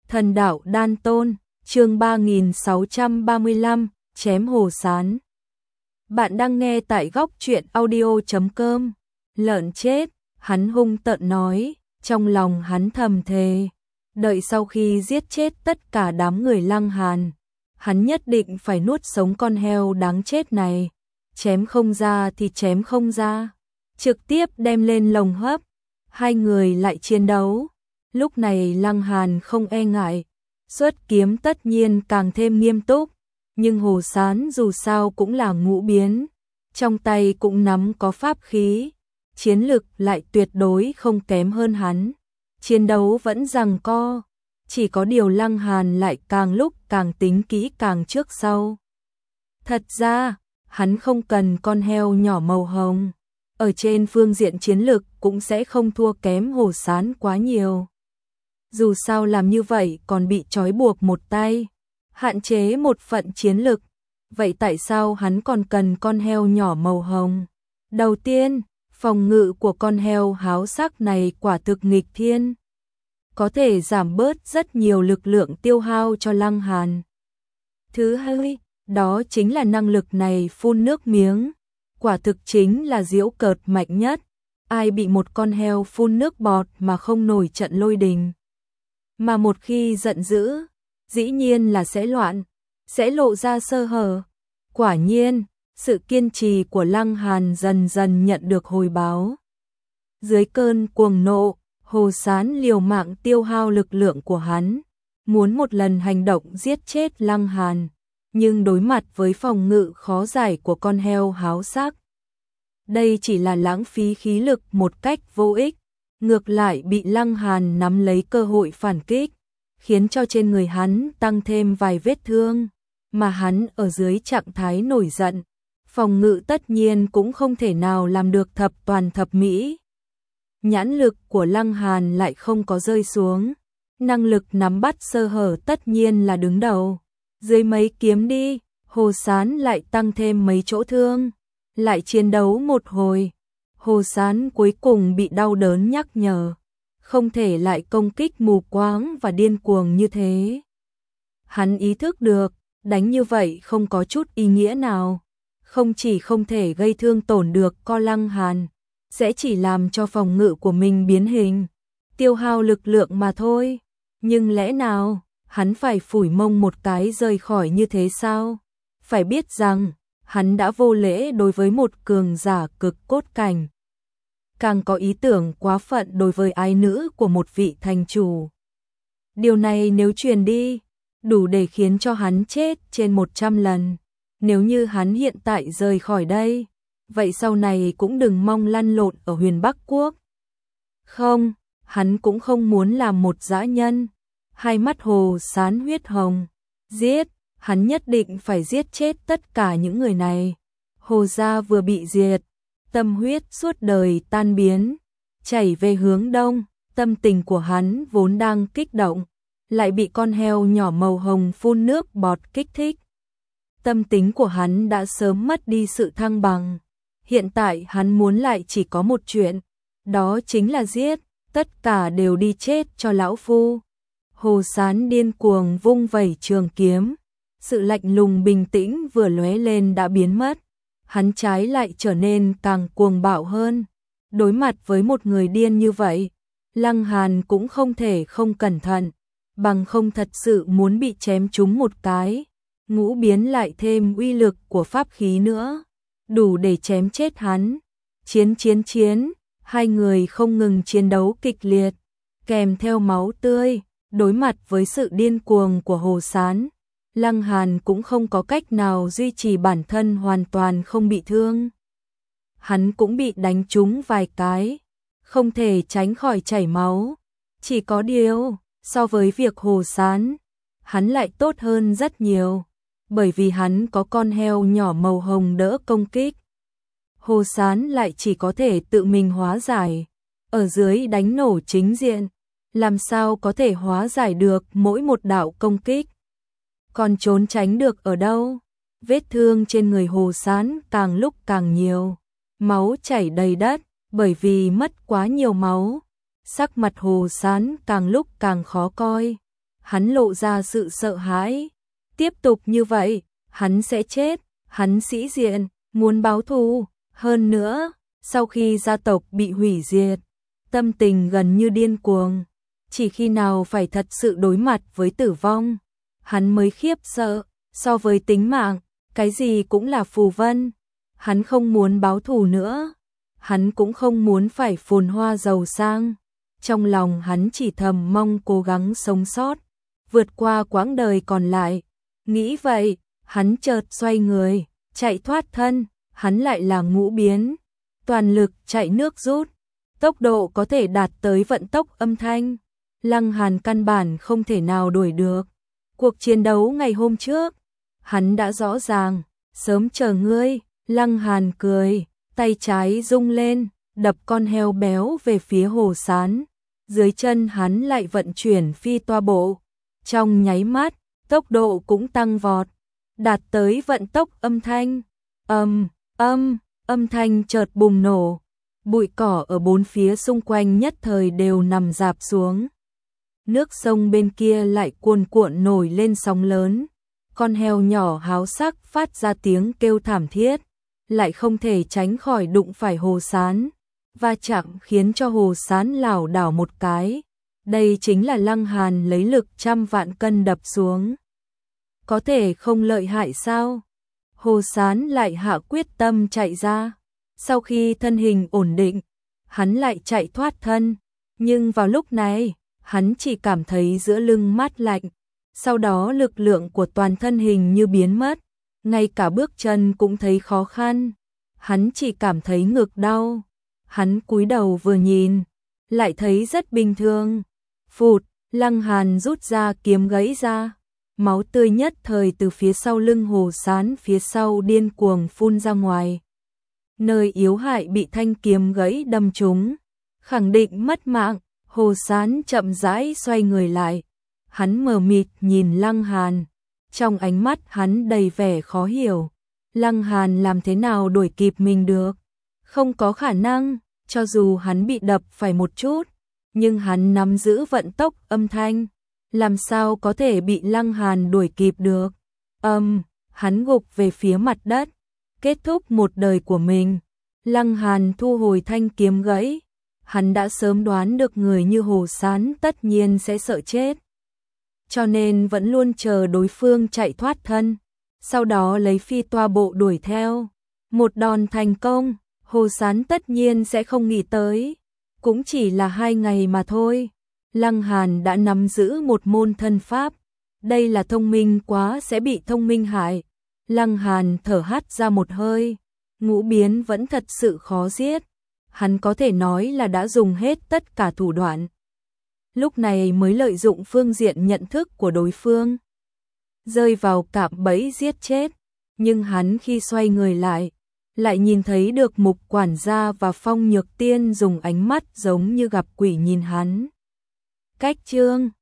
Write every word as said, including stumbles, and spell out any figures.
Thần đạo đan tôn, chương ba nghìn sáu trăm ba mươi lăm, chém Hồ Sán. Bạn đang nghe tại góc truyện audio chấm com. Lợn chết, hắn hung tợn nói, trong lòng hắn thầm thề, đợi sau khi giết chết tất cả đám người Lăng Hàn, hắn nhất định phải nuốt sống con heo đáng chết này, chém không ra thì chém không ra, trực tiếp đem lên lồng hấp. Hai người lại chiến đấu. Lúc này Lăng Hàn không e ngại, xuất kiếm tất nhiên càng thêm nghiêm túc, nhưng Hồ Sán dù sao cũng là ngũ biến, trong tay cũng nắm có pháp khí, chiến lực lại tuyệt đối không kém hơn hắn. Chiến đấu vẫn giằng co, chỉ có điều Lăng Hàn lại càng lúc càng tính kỹ càng trước sau. Thật ra, hắn không cần con heo nhỏ màu hồng, ở trên phương diện chiến lực cũng sẽ không thua kém Hồ Sán quá nhiều. Dù sao làm như vậy còn bị trói buộc một tay, hạn chế một phận chiến lực, vậy tại sao hắn còn cần con heo nhỏ màu hồng? Đầu tiên, phòng ngự của con heo háo sắc này quả thực nghịch thiên, có thể giảm bớt rất nhiều lực lượng tiêu hao cho Lăng Hàn. Thứ hai, đó chính là năng lực này phun nước miếng, quả thực chính là giễu cợt mạnh nhất, ai bị một con heo phun nước bọt mà không nổi trận lôi đình. Mà một khi giận dữ, dĩ nhiên là sẽ loạn, sẽ lộ ra sơ hở. Quả nhiên, sự kiên trì của Lăng Hàn dần dần nhận được hồi báo. Dưới cơn cuồng nộ, Hồ Sán liều mạng tiêu hao lực lượng của hắn, muốn một lần hành động giết chết Lăng Hàn, nhưng đối mặt với phòng ngự khó giải của con heo háo sắc, đây chỉ là lãng phí khí lực một cách vô ích. Ngược lại bị Lăng Hàn nắm lấy cơ hội phản kích, khiến cho trên người hắn tăng thêm vài vết thương, mà hắn ở dưới trạng thái nổi giận, phòng ngự tất nhiên cũng không thể nào làm được thập toàn thập mỹ. Nhãn lực của Lăng Hàn lại không có rơi xuống, năng lực nắm bắt sơ hở tất nhiên là đứng đầu. Dưới mấy kiếm đi, Hồ Sán lại tăng thêm mấy chỗ thương, lại chiến đấu một hồi. Hồ Sán cuối cùng bị đau đớn nhắc nhở, không thể lại công kích mù quáng và điên cuồng như thế. Hắn ý thức được, đánh như vậy không có chút ý nghĩa nào, không chỉ không thể gây thương tổn được co Lăng Hàn, sẽ chỉ làm cho phòng ngự của mình biến hình, tiêu hao lực lượng mà thôi. Nhưng lẽ nào, hắn phải phủi mông một cái rời khỏi như thế sao? Phải biết rằng, hắn đã vô lễ đối với một cường giả cực cốt cảnh, càng có ý tưởng quá phận đối với ái nữ của một vị thành chủ. Điều này nếu truyền đi, đủ để khiến cho hắn chết trên một trăm lần. Nếu như hắn hiện tại rời khỏi đây, vậy sau này cũng đừng mong lăn lộn ở Huyền Bắc Quốc. Không, hắn cũng không muốn làm một dã nhân. Hai mắt Hồ Sán huyết hồng. Giết, hắn nhất định phải giết chết tất cả những người này. Hồ gia vừa bị diệt, tâm huyết suốt đời tan biến, chảy về hướng đông, tâm tình của hắn vốn đang kích động, lại bị con heo nhỏ màu hồng phun nước bọt kích thích. Tâm tính của hắn đã sớm mất đi sự thăng bằng, hiện tại hắn muốn lại chỉ có một chuyện, đó chính là giết, tất cả đều đi chết cho lão phu. Hồ Sán điên cuồng vung vẩy trường kiếm, sự lạnh lùng bình tĩnh vừa lóe lên đã biến mất. Hắn trái lại trở nên càng cuồng bạo hơn. Đối mặt với một người điên như vậy, Lăng Hàn cũng không thể không cẩn thận, bằng không thật sự muốn bị chém trúng một cái. Ngũ biến lại thêm uy lực của pháp khí nữa, đủ để chém chết hắn. Chiến chiến chiến, hai người không ngừng chiến đấu kịch liệt, kèm theo máu tươi. Đối mặt với sự điên cuồng của Hồ Sán, Lăng Hàn cũng không có cách nào duy trì bản thân hoàn toàn không bị thương. Hắn cũng bị đánh trúng vài cái, không thể tránh khỏi chảy máu. Chỉ có điều, so với việc Hồ Sán, hắn lại tốt hơn rất nhiều, bởi vì hắn có con heo nhỏ màu hồng đỡ công kích. Hồ Sán lại chỉ có thể tự mình hóa giải, ở dưới đánh nổ chính diện, làm sao có thể hóa giải được mỗi một đạo công kích. Còn trốn tránh được ở đâu? Vết thương trên người Hồ Sán càng lúc càng nhiều, máu chảy đầy đất, bởi vì mất quá nhiều máu, sắc mặt Hồ Sán càng lúc càng khó coi. hắn lộ ra sự sợ hãi. Tiếp tục như vậy, hắn sẽ chết, hắn sĩ diện, muốn báo thù. Hơn nữa, sau khi gia tộc bị hủy diệt, tâm tình gần như điên cuồng. Chỉ khi nào phải thật sự đối mặt với tử vong, hắn mới khiếp sợ. So với tính mạng, cái gì cũng là phù vân. Hắn không muốn báo thù nữa. Hắn cũng không muốn phải phồn hoa giàu sang. Trong lòng hắn chỉ thầm mong cố gắng sống sót, vượt qua quãng đời còn lại. Nghĩ vậy, hắn chợt xoay người, chạy thoát thân. Hắn lại là Ngũ Biến, toàn lực chạy nước rút, tốc độ có thể đạt tới vận tốc âm thanh. Lăng Hàn căn bản không thể nào đuổi được. Cuộc chiến đấu ngày hôm trước, hắn đã rõ ràng, sớm chờ ngươi. Lăng Hàn cười, tay trái rung lên, đập con heo béo về phía Hồ Sán. Dưới chân hắn lại vận chuyển phi toa bộ. Trong nháy mắt, tốc độ cũng tăng vọt, đạt tới vận tốc âm thanh. Âm, âm, âm thanh chợt bùng nổ. Bụi cỏ ở bốn phía xung quanh nhất thời đều nằm rạp xuống. Nước sông bên kia lại cuồn cuộn nổi lên sóng lớn. Con heo nhỏ háo sắc phát ra tiếng kêu thảm thiết, lại không thể tránh khỏi đụng phải Hồ Sán. Va chạm khiến cho Hồ Sán lảo đảo một cái. Đây chính là Lăng Hàn lấy lực trăm vạn cân đập xuống. Có thể không lợi hại sao? Hồ Sán lại hạ quyết tâm chạy ra. Sau khi thân hình ổn định, hắn lại chạy thoát thân. Nhưng vào lúc này, hắn chỉ cảm thấy giữa lưng mát lạnh. Sau đó lực lượng của toàn thân hình như biến mất. Ngay cả bước chân cũng thấy khó khăn. Hắn chỉ cảm thấy ngực đau. Hắn cúi đầu vừa nhìn, lại thấy rất bình thường. Phụt, Lăng Hàn rút ra kiếm gãy ra. Máu tươi nhất thời từ phía sau lưng Hồ Sán phía sau điên cuồng phun ra ngoài. Nơi yếu hại bị thanh kiếm gãy đâm trúng, khẳng định mất mạng. Hồ Sán chậm rãi xoay người lại. Hắn mờ mịt nhìn Lăng Hàn. Trong ánh mắt hắn đầy vẻ khó hiểu. Lăng Hàn làm thế nào đuổi kịp mình được? Không có khả năng, cho dù hắn bị đập phải một chút, nhưng hắn nắm giữ vận tốc âm thanh, làm sao có thể bị Lăng Hàn đuổi kịp được? Âm, hắn gục về phía mặt đất, kết thúc một đời của mình. Lăng Hàn thu hồi thanh kiếm gãy, hắn đã sớm đoán được người như Hồ Sán tất nhiên sẽ sợ chết, cho nên vẫn luôn chờ đối phương chạy thoát thân, sau đó lấy phi toa bộ đuổi theo. Một đòn thành công, Hồ Sán tất nhiên sẽ không nghĩ tới, cũng chỉ là hai ngày mà thôi. Lăng Hàn đã nắm giữ một môn thân pháp, đây là thông minh quá sẽ bị thông minh hại. Lăng Hàn thở hắt ra một hơi, Ngũ Biến vẫn thật sự khó giết, hắn có thể nói là đã dùng hết tất cả thủ đoạn. Lúc này mới lợi dụng phương diện nhận thức của đối phương, rơi vào cạm bẫy giết chết, nhưng hắn khi xoay người lại, lại nhìn thấy được Mục quản gia và Phong Nhược Tiên dùng ánh mắt giống như gặp quỷ nhìn hắn. Cách chương